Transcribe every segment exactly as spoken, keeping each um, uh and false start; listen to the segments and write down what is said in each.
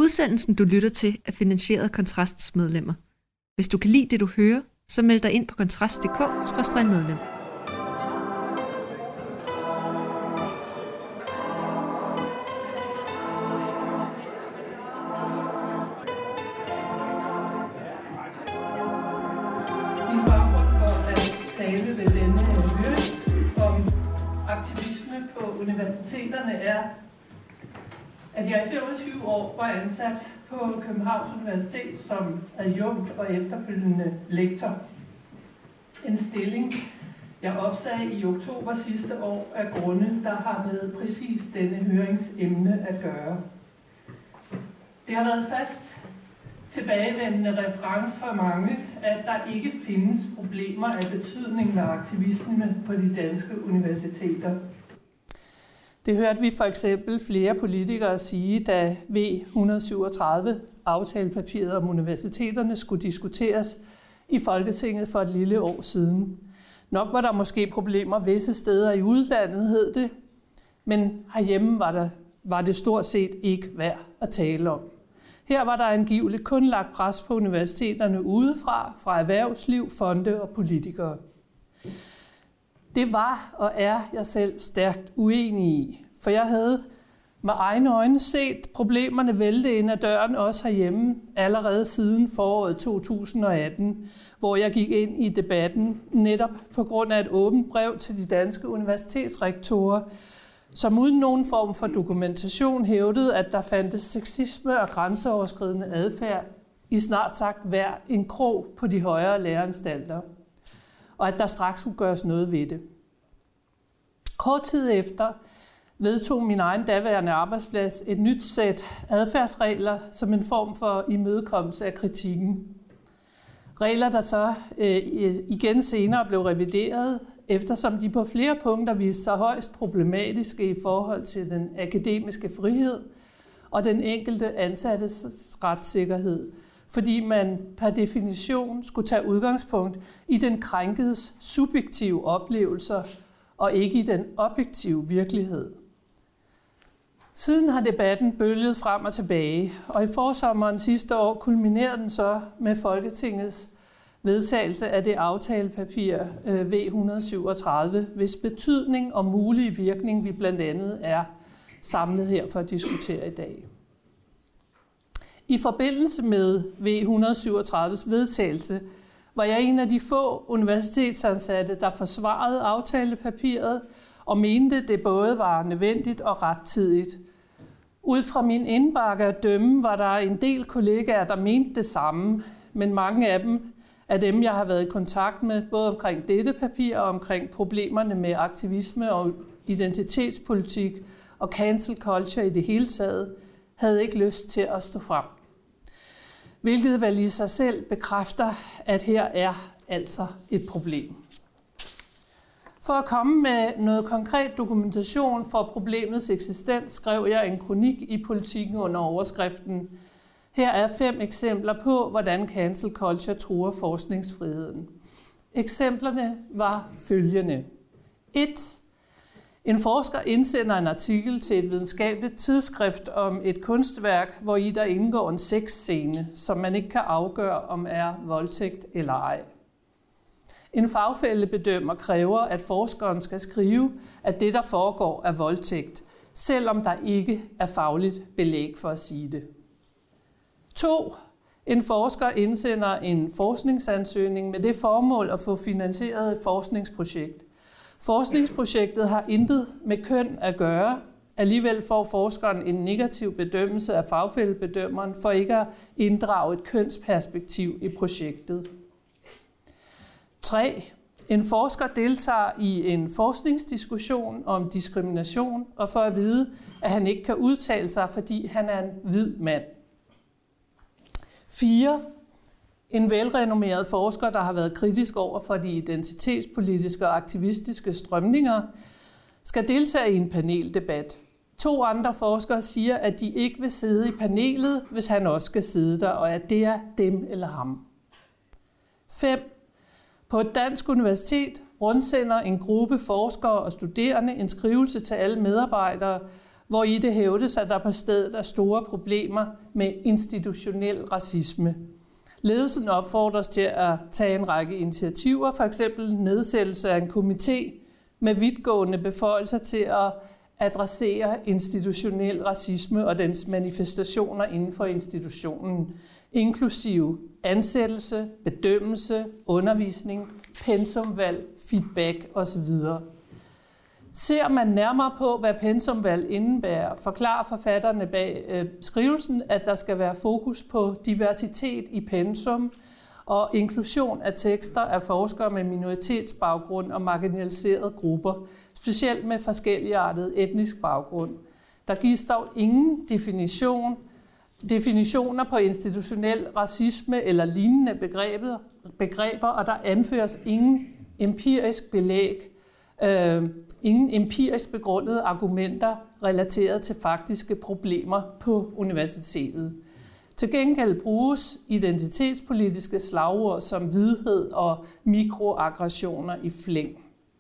Udsendelsen, du lytter til, er finansieret af Kontrasts medlemmer. Hvis du kan lide det, du hører, så meld dig ind på kontrast punktum d k skråstreg medlem. Min baggrund for at tale ved denne høring om aktivisme på universiteterne er, at jeg i femogtyve år var ansat på Københavns Universitet som adjunkt og efterfølgende lektor. En stilling, jeg opsagde i oktober sidste år af grunde, der har med præcis denne høringsemne at gøre. Det har været fast tilbagevendende referent for mange, at der ikke findes problemer af betydning med aktivisme på de danske universiteter. Det hørte vi for eksempel flere politikere sige, da V et hundrede syvogtredive, aftalepapiret om universiteterne, skulle diskuteres i Folketinget for et lille år siden. Nok var der måske problemer visse steder i udlandet, hed det, men herhjemme var, der, var det stort set ikke værd at tale om. Her var der angiveligt kun lagt pres på universiteterne udefra, fra erhvervsliv, fonde og politikere. Det var og er jeg selv stærkt uenig i, for jeg havde med egne øjne set problemerne vælte ind ad døren også herhjemme allerede siden foråret to tusind og atten, hvor jeg gik ind i debatten netop på grund af et åbent brev til de danske universitetsrektorer, som uden nogen form for dokumentation hævdede, at der fandtes sexisme og grænseoverskridende adfærd i snart sagt hver en krog på de højere læreanstalter, og at der straks skulle gøres noget ved det. Kort tid efter vedtog min egen daværende arbejdsplads et nyt sæt adfærdsregler som en form for imødekommelse af kritikken. Regler, der så øh, igen senere blev revideret, eftersom de på flere punkter viste sig højst problematiske i forhold til den akademiske frihed og den enkelte ansattes retssikkerhed, fordi man per definition skulle tage udgangspunkt i den krænkedes subjektive oplevelser og ikke i den objektive virkelighed. Siden har debatten bølget frem og tilbage, og i forsommeren sidste år kulminerede den så med Folketingets vedtagelse af det aftalepapir V et hundrede syvogtredive, hvis betydning og mulige virkning vi blandt andet er samlet her for at diskutere i dag. I forbindelse med V et hundrede syvogtredives vedtagelse var jeg en af de få universitetsansatte, der forsvarede aftalepapiret og mente, det både var nødvendigt og rettidigt. Ud fra min indbakke at dømme var der en del kollegaer, der mente det samme, men mange af dem af dem, jeg har været i kontakt med, både omkring dette papir og omkring problemerne med aktivisme og identitetspolitik og cancel culture i det hele taget, havde ikke lyst til at stå frem. Hvilket vel i sig selv bekræfter, at her er altså et problem. For at komme med noget konkret dokumentation for problemets eksistens, skrev jeg en kronik i Politiken under overskriften: Her er fem eksempler på, hvordan cancel culture truer forskningsfriheden. Eksemplerne var følgende. et. En forsker indsender en artikel til et videnskabeligt tidsskrift om et kunstværk, hvor i der indgår en sexscene, som man ikke kan afgøre, om er voldtægt eller ej. En fagfællebedømmer kræver, at forskeren skal skrive, at det, der foregår, er voldtægt, selvom der ikke er fagligt belæg for at sige det. to. En forsker indsender en forskningsansøgning med det formål at få finansieret et forskningsprojekt. Forskningsprojektet har intet med køn at gøre. Alligevel får forskeren en negativ bedømmelse af fagfællebedømmeren for ikke at inddrage et kønsperspektiv i projektet. tre. En forsker deltager i en forskningsdiskussion om diskrimination og får at vide, at han ikke kan udtale sig, fordi han er en hvid mand. fire. En velrenommeret forsker, der har været kritisk over for de identitetspolitiske og aktivistiske strømninger, skal deltage i en paneldebat. To andre forskere siger, at de ikke vil sidde i panelet, hvis han også skal sidde der, og at det er dem eller ham. fem. På et dansk universitet rundsender en gruppe forskere og studerende en skrivelse til alle medarbejdere, hvor i det hævdes, at der på stedet er store problemer med institutionel racisme. Ledelsen opfordres til at tage en række initiativer, f.eks. nedsættelse af en komité med vidtgående beføjelser til at adressere institutionel racisme og dens manifestationer inden for institutionen, inklusive ansættelse, bedømmelse, undervisning, pensumvalg, feedback osv. Ser man nærmere på, hvad pensumvalg indebærer, forklarer forfatterne bag øh, skrivelsen, at der skal være fokus på diversitet i pensum og inklusion af tekster af forskere med minoritetsbaggrund og marginaliserede grupper, specielt med forskelligartet etnisk baggrund. Der gives dog ingen definition, definitioner på institutionel racisme eller lignende begreber, begreber og der anføres ingen empirisk belæg, øh, ingen empirisk begrundede argumenter relateret til faktiske problemer på universitetet. Til gengæld bruges identitetspolitiske slagord som hvidhed og mikroaggressioner i flæng.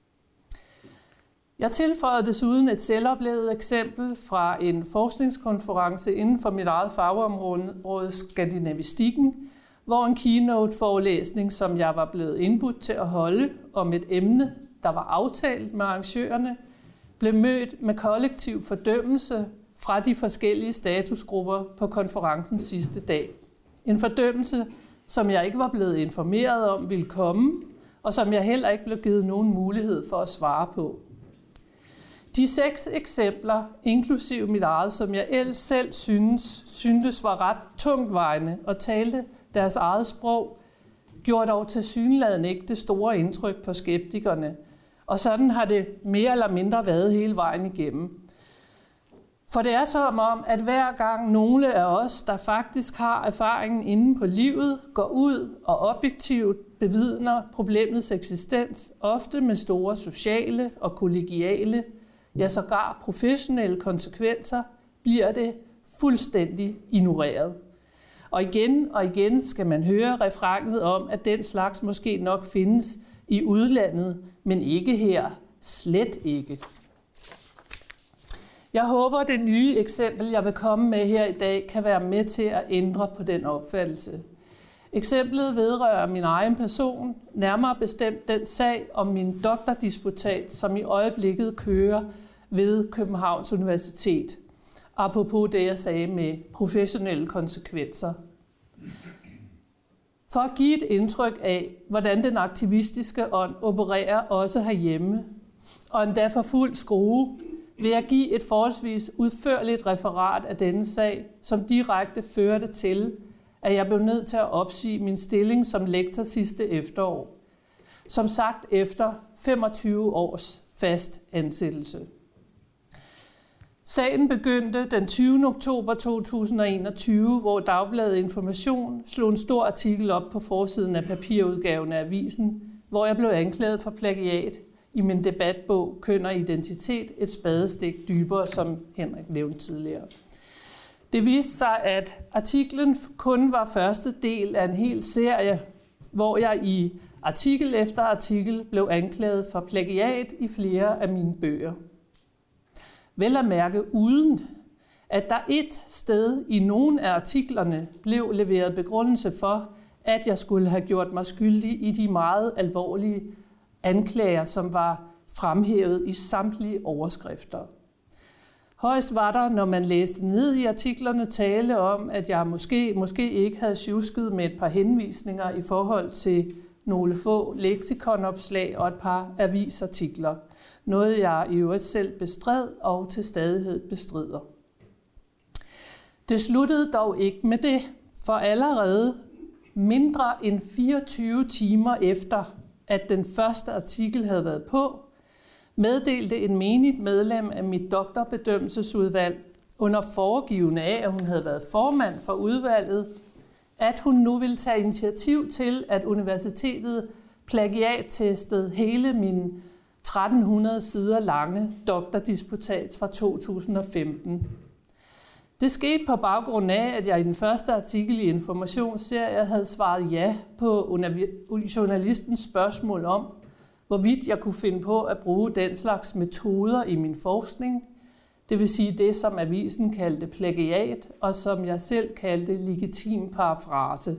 Jeg tilføjede desuden et selvoplevet eksempel fra en forskningskonference inden for mit eget fagområde, skandinavistikken, hvor en keynote-forelæsning, som jeg var blevet indbudt til at holde om et emne, der var aftalt med arrangørerne, blev mødt med kollektiv fordømmelse fra de forskellige statusgrupper på konferencens sidste dag. En fordømmelse, som jeg ikke var blevet informeret om ville komme, og som jeg heller ikke blev givet nogen mulighed for at svare på. De seks eksempler, inklusive mit eget, som jeg ellers selv synes, syntes var ret tungtvejende og talte deres eget sprog, gjorde dog tilsyneladende ikke det store indtryk på skeptikerne. Og sådan har det mere eller mindre været hele vejen igennem. For det er som om, at hver gang nogle af os, der faktisk har erfaringen inde på livet, går ud og objektivt bevidner problemets eksistens, ofte med store sociale og kollegiale, ja sågar professionelle konsekvenser, bliver det fuldstændig ignoreret. Og igen og igen skal man høre refrænet om, at den slags måske nok findes i udlandet, men ikke her. Slet ikke. Jeg håber, at det nye eksempel, jeg vil komme med her i dag, kan være med til at ændre på den opfattelse. Eksemplet vedrører min egen person, nærmere bestemt den sag om min doktordisputat, som i øjeblikket kører ved Københavns Universitet. Apropos det, jeg sagde med professionelle konsekvenser. For at give et indtryk af, hvordan den aktivistiske ånd opererer også herhjemme, og endda for fuld skrue, vil jeg give et forholdsvis udførligt referat af denne sag, som direkte førte til, at jeg blev nødt til at opsige min stilling som lektor sidste efterår. Som sagt efter femogtyve års fast ansættelse. Sagen begyndte den tyvende oktober to tusind og enogtyve, hvor Dagbladet Information slog en stor artikel op på forsiden af papirudgaven af avisen, hvor jeg blev anklaget for plagiat i min debatbog Køn og Identitet, et spadestik dybere, som Henrik nævnte tidligere. Det viste sig, at artiklen kun var første del af en hel serie, hvor jeg i artikel efter artikel blev anklaget for plagiat i flere af mine bøger. Vel at mærke uden, at der et sted i nogle af artiklerne blev leveret begrundelse for, at jeg skulle have gjort mig skyldig i de meget alvorlige anklager, som var fremhævet i samtlige overskrifter. Højst var der, når man læste ned i artiklerne, tale om, at jeg måske, måske ikke havde sjusket med et par henvisninger i forhold til nogle få leksikonopslag og et par avisartikler. Noget jeg i øvrigt selv bestred og til stadighed bestrider. Det sluttede dog ikke med det, for allerede mindre end fireogtyve timer efter, at den første artikel havde været på, meddelte en menigt medlem af mit doktorbedømmelsesudvalg under foregivende af, at hun havde været formand for udvalget, at hun nu ville tage initiativ til, at universitetet plagiattestede hele min tretten hundrede sider lange doktordisputat fra to tusind og femten. Det skete på baggrund af, at jeg i den første artikel i Informationsserie havde svaret ja på journalistens spørgsmål om, hvorvidt jeg kunne finde på at bruge den slags metoder i min forskning, Det vil sige det, som avisen kaldte plagiat, og som jeg selv kaldte legitim parafrase.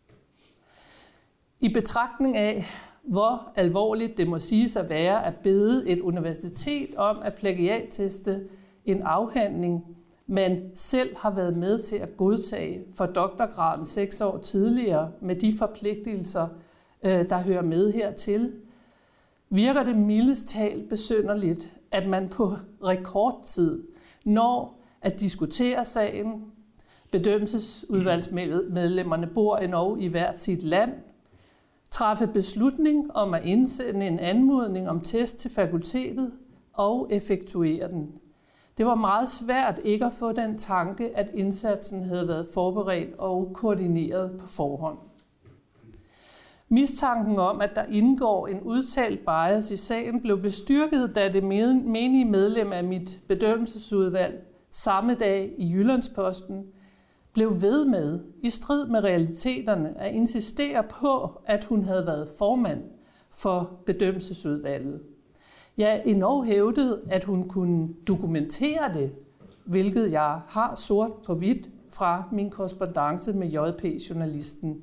I betragtning af, hvor alvorligt det må siges at være at bede et universitet om at plagiatteste en afhandling, man selv har været med til at godtage for doktorgraden seks år tidligere med de forpligtelser, der hører med hertil, virker det mildest talt besynderligt, at man på rekordtid når at diskutere sagen. Bedømmelsesudvalgsmedlemmerne bor endnu i hvert sit land, træffe beslutning om at indsende en anmodning om test til fakultetet og effektuere den. Det var meget svært ikke at få den tanke, at indsatsen havde været forberedt og koordineret på forhånd. Mistanken om, at der indgår en udtalt bias i sagen, blev bestyrket, da det menige medlem af mit bedømmelsesudvalg samme dag i Jyllandsposten blev ved med, i strid med realiteterne, at insistere på, at hun havde været formand for bedømmelsesudvalget. Jeg endnu hævdede, at hun kunne dokumentere det, hvilket jeg har sort på hvidt fra min korrespondance med J P-journalisten.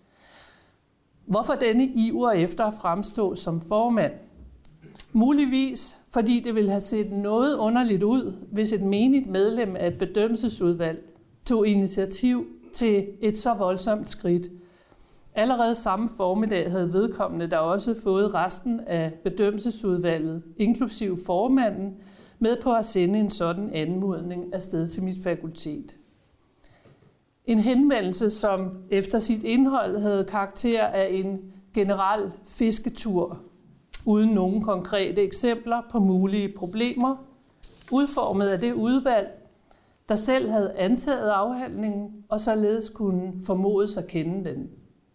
Hvorfor denne iver efter at fremstå som formand? Muligvis, fordi det ville have set noget underligt ud, hvis et menigt medlem af et bedømmelsesudvalg tog initiativ til et så voldsomt skridt. Allerede samme formiddag havde vedkommende der også fået resten af bedømmelsesudvalget, inklusiv formanden, med på at sende en sådan anmodning afsted til mit fakultet. En henvendelse, som efter sit indhold havde karakter af en generel fisketur, uden nogen konkrete eksempler på mulige problemer, udformet af det udvalg, der selv havde antaget afhandlingen og således kunne formodes at kende den.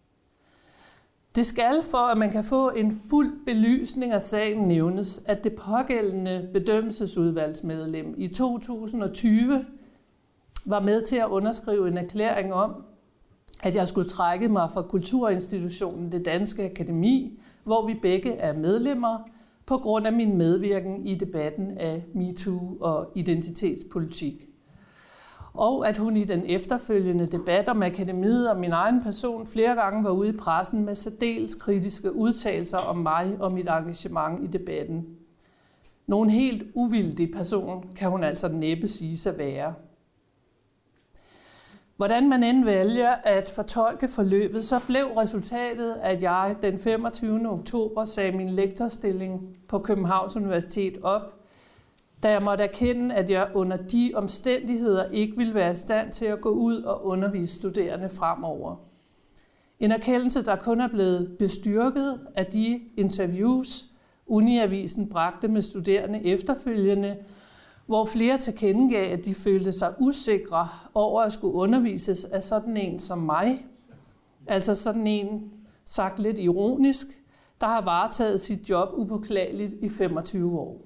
Det skal, for at man kan få en fuld belysning af sagen, nævnes, at det pågældende bedømmelsesudvalgsmedlem i to tusind og tyve var med til at underskrive en erklæring om, at jeg skulle trække mig fra kulturinstitutionen Det Danske Akademi, hvor vi begge er medlemmer, på grund af min medvirken i debatten af MeToo og identitetspolitik. Og at hun i den efterfølgende debat om akademiet og min egen person flere gange var ude i pressen med særdeles kritiske udtalelser om mig og mit engagement i debatten. Nogen helt uvildig person kan hun altså næppe sige at være. Hvordan man end vælger at fortolke forløbet, så blev resultatet, at jeg den femogtyvende oktober sagde min lektorstilling på Københavns Universitet op, da jeg måtte erkende, at jeg under de omstændigheder ikke ville være i stand til at gå ud og undervise studerende fremover. En erkendelse, der kun er blevet bestyrket af de interviews, Uniavisen bragte med studerende efterfølgende, hvor flere tilkendegav, at de følte sig usikre over at skulle undervises af sådan en som mig. Altså sådan en, sagt lidt ironisk, der har varetaget sit job upåklageligt i femogtyve år.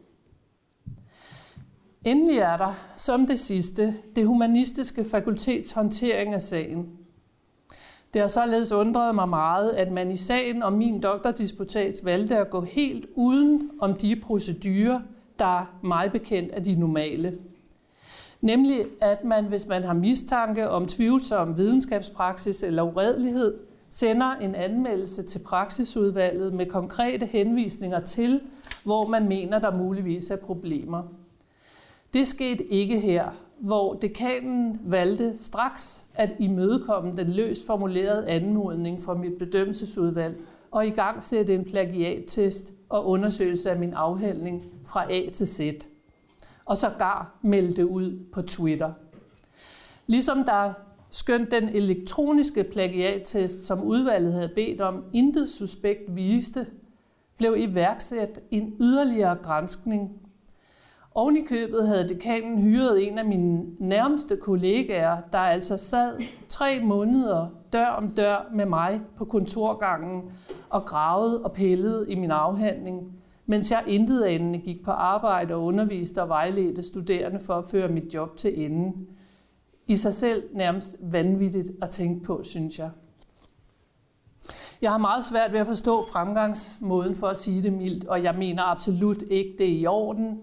Endelig er der, som det sidste, det humanistiske fakultets håndtering af sagen. Det har således undret mig meget, at man i sagen om min doktordisputats valgte at gå helt uden om de procedurer, der mig bekendt er de normale. Nemlig, at man, hvis man har mistanke om tvivlsom videnskabspraksis eller uredelighed, sender en anmeldelse til praksisudvalget med konkrete henvisninger til, hvor man mener, der muligvis er problemer. Det skete ikke her, hvor dekanen valgte straks at imødekomme den løst formulerede anmodning fra mit bedømmelsesudvalg og i gang sætte en plagiattest og undersøgelse af min afhandling fra A til Z. Og sågar meldte ud på Twitter. Ligesom der skønt den elektroniske plagiattest, som udvalget havde bedt om, intet suspekt viste, blev iværksat en yderligere granskning. Oven i købet havde dekanen hyret en af mine nærmeste kollegaer, der altså sad tre måneder dør om dør med mig på kontorgangen og gravede og pillede i min afhandling, mens jeg intetanende gik på arbejde og underviste og vejledte studerende for at føre mit job til ende. I sig selv nærmest vanvittigt at tænke på, synes jeg. Jeg har meget svært ved at forstå fremgangsmåden for at sige det mildt, og jeg mener absolut ikke, det er i orden,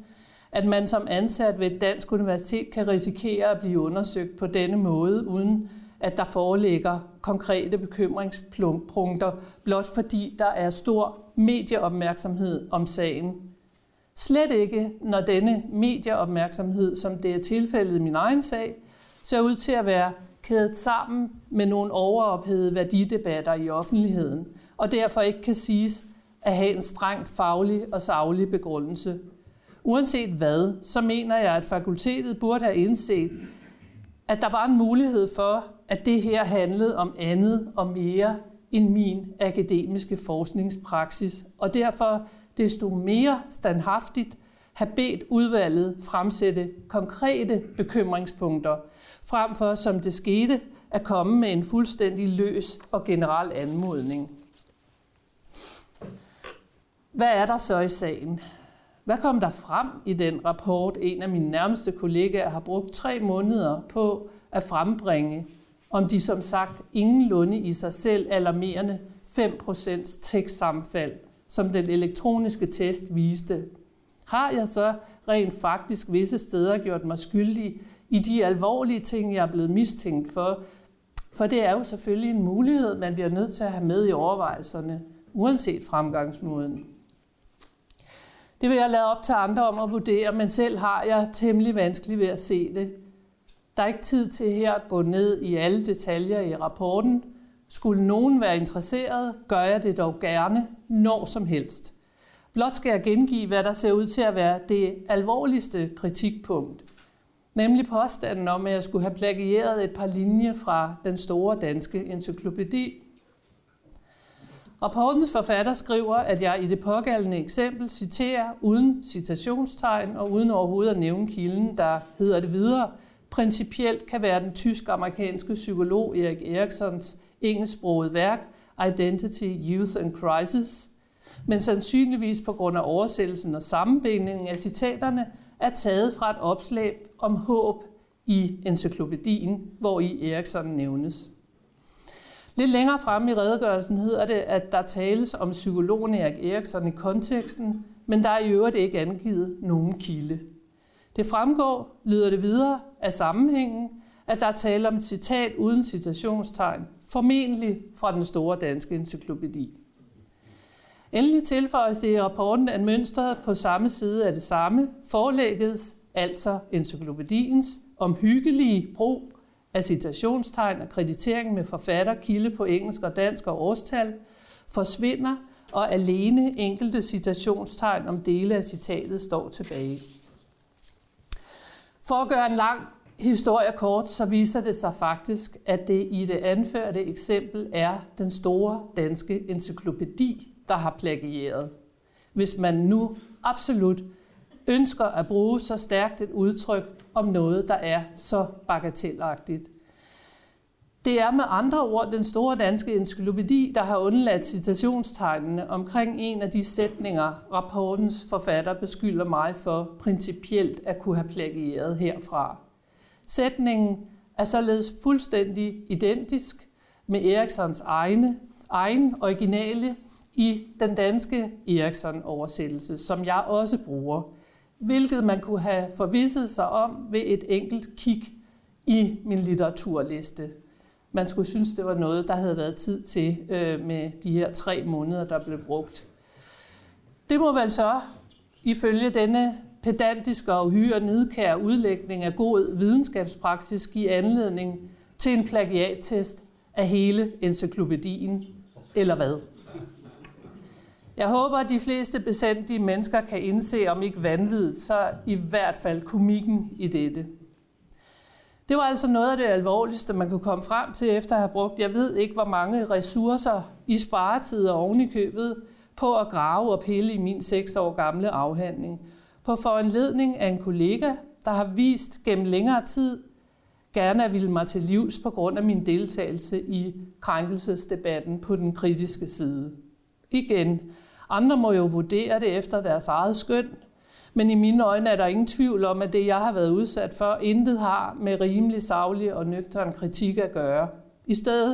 at man som ansat ved et dansk universitet kan risikere at blive undersøgt på denne måde, uden at der foreligger konkrete bekymringspunkter, blot fordi der er stor medieopmærksomhed om sagen. Slet ikke, når denne medieopmærksomhed, som det er tilfældet i min egen sag, ser ud til at være kædet sammen med nogle overophedede værdidebatter i offentligheden, og derfor ikke kan siges at have en strengt faglig og saglig begrundelse. Uanset hvad, så mener jeg, at fakultetet burde have indset, at der var en mulighed for, at det her handlede om andet og mere end min akademiske forskningspraksis, og derfor desto mere standhaftigt have bedt udvalget fremsætte konkrete bekymringspunkter, frem for, som det skete, at komme med en fuldstændig løs og generel anmodning. Hvad er der så i sagen? Hvad kom der frem i den rapport, en af mine nærmeste kollegaer har brugt tre måneder på at frembringe, om de som sagt ingenlunde i sig selv alarmerende fem procent tekstsammenfald, som den elektroniske test viste? Har jeg så rent faktisk visse steder gjort mig skyldig i de alvorlige ting, jeg er blevet mistænkt for? For det er jo selvfølgelig en mulighed, man bliver nødt til at have med i overvejelserne, uanset fremgangsmåden. Det vil jeg lade op til andre om at vurdere, men selv har jeg temmelig vanskeligt ved at se det. Der er ikke tid til her at gå ned i alle detaljer i rapporten. Skulle nogen være interesseret, gør jeg det dog gerne, når som helst. Blot skal jeg gengive, hvad der ser ud til at være det alvorligste kritikpunkt. Nemlig påstanden om, at jeg skulle have plagieret et par linjer fra den store danske encyklopædi. Rapportens forfatter skriver, at jeg i det pågældende eksempel citerer uden citationstegn og uden overhovedet at nævne kilden, der hedder det videre, principielt kan være den tysk-amerikanske psykolog Erik Eriksons engelsksprogede værk Identity, Youth and Crisis, men sandsynligvis på grund af oversættelsen og sammenbindingen af citaterne er taget fra et opslag om håb i encyklopædien, hvor i Erikson nævnes. Lidt længere fremme i redegørelsen hedder det, at der tales om psykologen Erik Erikson i konteksten, men der er i øvrigt ikke angivet nogen kilde. Det fremgår, lyder det videre, af sammenhængen, at der er tale om et citat uden citationstegn, formentlig fra den store danske encyklopædi. Endelig tilføjes det i rapporten, at mønstret på samme side af det samme forelægges, altså encyklopædiens, omhyggelige brug af citationstegn og kreditering med forfatter, kilde på engelsk og dansk og årstal, forsvinder, og alene enkelte citationstegn om dele af citatet står tilbage. For at gøre en lang historie kort, så viser det sig faktisk, at det i det anførte eksempel er den store danske encyklopædi, der har plagieret. Hvis man nu absolut ønsker at bruge så stærkt et udtryk om noget, der er så bagatelagtigt. Det er med andre ord den store danske encyklopædi, der har undladt citationstegnene omkring en af de sætninger, rapportens forfatter beskylder mig for principielt at kunne have plagieret herfra. Sætningen er således fuldstændig identisk med Eriksons egne, egen originale i den danske Erikson-oversættelse, som jeg også bruger, hvilket man kunne have forvisset sig om ved et enkelt kig i min litteraturliste. Man skulle synes, det var noget, der havde været tid til øh, med de her tre måneder, der blev brugt. Det må vel så, ifølge denne pedantiske og uhyre nidkære udlægning af god videnskabspraksis, give anledning til en plagiattest af hele encyklopædien, eller hvad? Jeg håber, at de fleste besandige mennesker kan indse, om ikke vanvittigt, så i hvert fald komikken i dette. Det var altså noget af det alvorligste, man kunne komme frem til efter at have brugt, jeg ved ikke, hvor mange ressourcer i sparetider oven i købet på at grave og pille i min seks år gamle afhandling. På foranledning af en kollega, der har vist gennem længere tid gerne at ville mig til livs på grund af min deltagelse i krænkelsesdebatten på den kritiske side. Igen, andre må jo vurdere det efter deres eget skøn, men i mine øjne er der ingen tvivl om, at det, jeg har været udsat for, intet har med rimelig saglig og nøgtern kritik at gøre. I stedet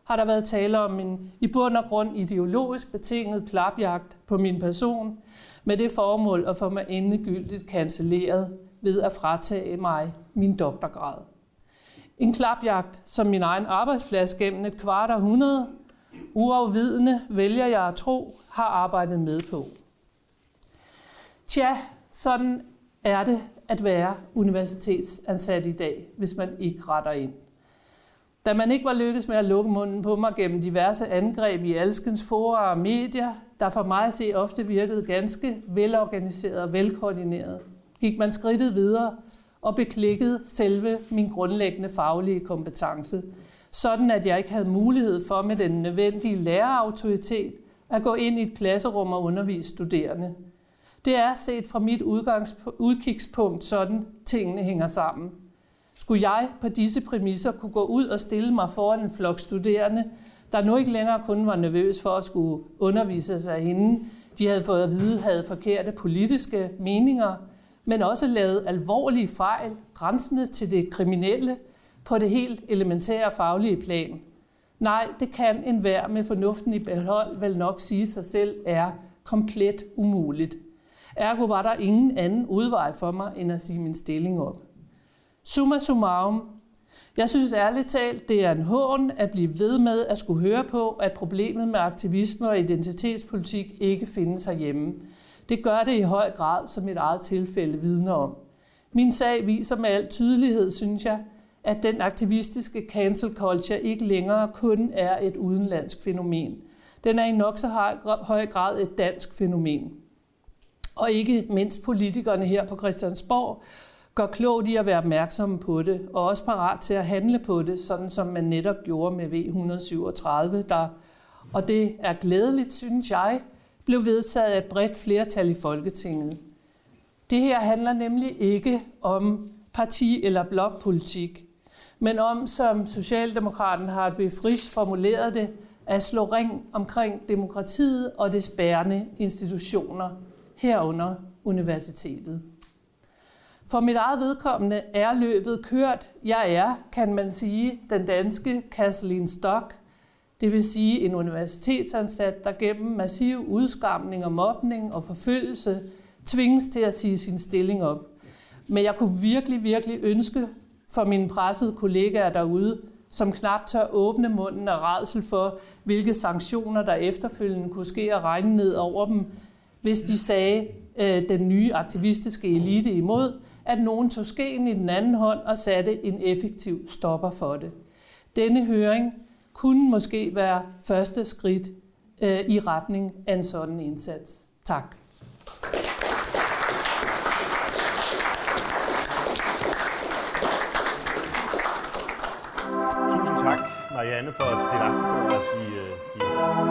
har der været tale om en i bund og grund ideologisk betinget klapjagt på min person, med det formål at få mig endegyldigt cancelleret ved at fratage mig min doktorgrad. En klapjagt, som min egen arbejdsplads gennem et kvart århundrede, uafvidende vælger jeg at tro, har arbejdet med på. Tja, sådan er det at være universitetsansat i dag, hvis man ikke retter ind. Da man ikke var lykkedes med at lukke munden på mig gennem diverse angreb i alskens fora og medier, der for mig at se ofte virkede ganske velorganiseret og velkoordineret, gik man skridtet videre og beklikkede selve min grundlæggende faglige kompetence, sådan at jeg ikke havde mulighed for med den nødvendige lærerautoritet at gå ind i et klasserum og undervise studerende. Det er set fra mit udkigspunkt sådan, tingene hænger sammen. Skulle jeg på disse præmisser kunne gå ud og stille mig foran en flok studerende, der nu ikke længere kun var nervøs for at skulle undervise sig hende, de havde fået at vide, havde forkerte politiske meninger, men også lavet alvorlige fejl, grænsende til det kriminelle, på det helt elementære faglige plan. Nej, det kan enhver med fornuften i behold vel nok sige sig selv er komplet umuligt. Ergo var der ingen anden udvej for mig, end at sige min stilling op. Summa summarum. Jeg synes ærligt talt, det er en hån at blive ved med at skulle høre på, at problemet med aktivisme og identitetspolitik ikke findes herhjemme. Det gør det i høj grad, som et eget tilfælde vidner om. Min sag viser med al tydelighed, synes jeg, at den aktivistiske cancel culture ikke længere kun er et udenlandsk fænomen. Den er i nok så høj grad et dansk fænomen. Og ikke mindst politikerne her på Christiansborg gør klogt i at være opmærksomme på det, og også parat til at handle på det, sådan som man netop gjorde med V et hundrede syvogtredive, der, og det er glædeligt, synes jeg, blev vedtaget af et bredt flertal i Folketinget. Det her handler nemlig ikke om parti- eller blokpolitik, men om, som Socialdemokraten Hartwig Frisch formulerede det, at slå ring omkring demokratiet og dets bærende institutioner, herunder universitetet. For mit eget vedkommende er løbet kørt. Jeg er, kan man sige, den danske Kathleen Stock, det vil sige en universitetsansat, der gennem massiv udskamning og mobning og forfølgelse tvinges til at sige sin stilling op. Men jeg kunne virkelig, virkelig ønske for mine pressede kollegaer derude, som knap tør åbne munden af rædsel for, hvilke sanktioner der efterfølgende kunne ske at regne ned over dem, hvis de sagde øh, den nye aktivistiske elite imod, at nogen tog skeen i den anden hånd og satte en effektiv stopper for det. Denne høring kunne måske være første skridt øh, i retning af en sådan indsats. Tak. Tusind tak, Marianne, for at delagtiggøre os i de